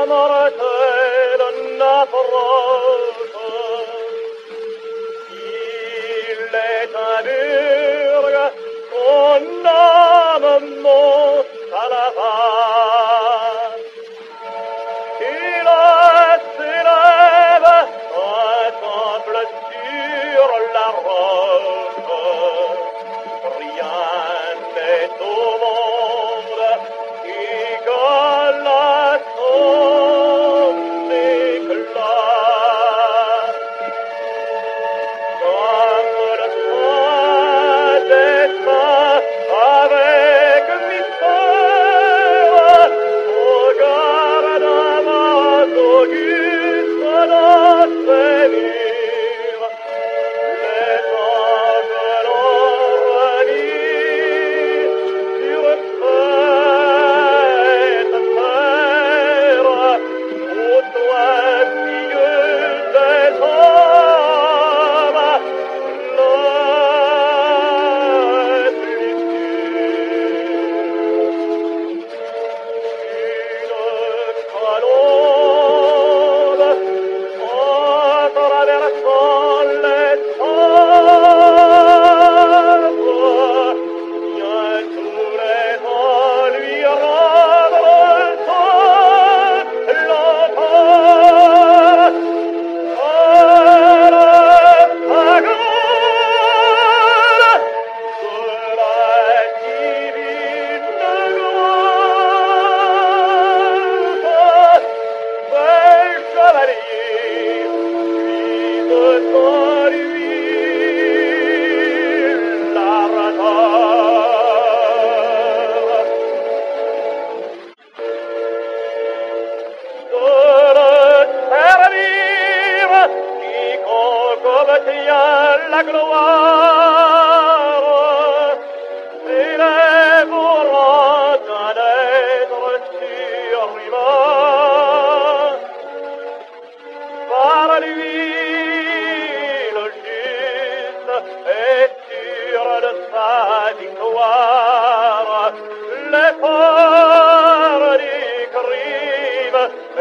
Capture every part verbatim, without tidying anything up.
mortelle n'approche. Il est un burg, son âme monte à la vache. Il s'élève un temple sur la roche. Rien n'est au monde égal à son éclat. Comme le soin des saints avec mystère, regarde ma auguste dans ses murs. Les anges l'ont remis sur cette terre, ô toi, fille des hommes, la plus une colombe en traversant les arbres vient tous les ans lui rendre son l'entendre. Elle pagane de la divine grâce. Bel chevalier, puise en lui l'ardeur. De le servir, quiconque tient la gloire, s'élève au rang d'un être surhumain. Par lui, le juste est sûr de sa victoire. L'effort du crime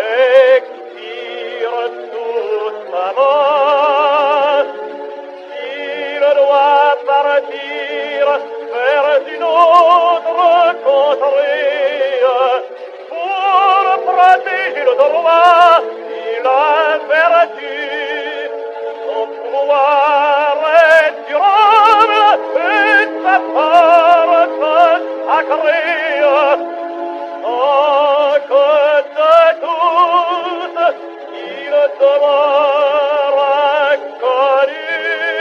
expire toute sa mort. S'il doit partir vers une autre contrée, pour protéger le droit et la vertu, son pouvoir est durable et sa force sacrée. Sans que de tous il demeure inconnu.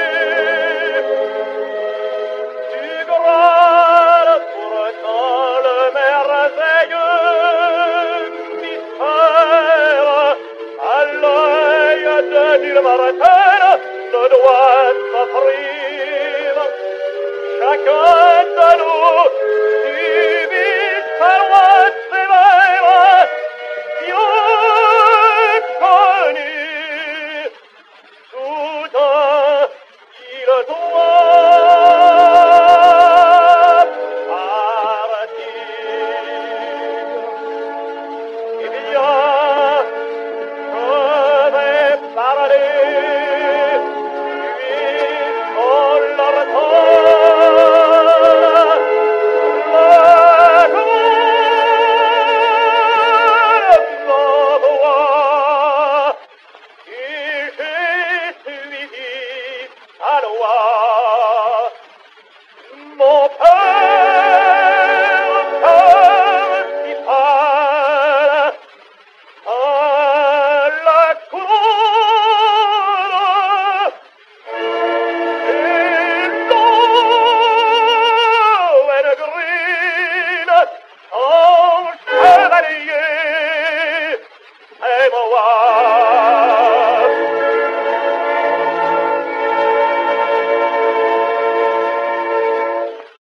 Tu grades pourtant le merveilleux mystère, à l'œil de nul mortel ne doit s'offrir. Chacun de nous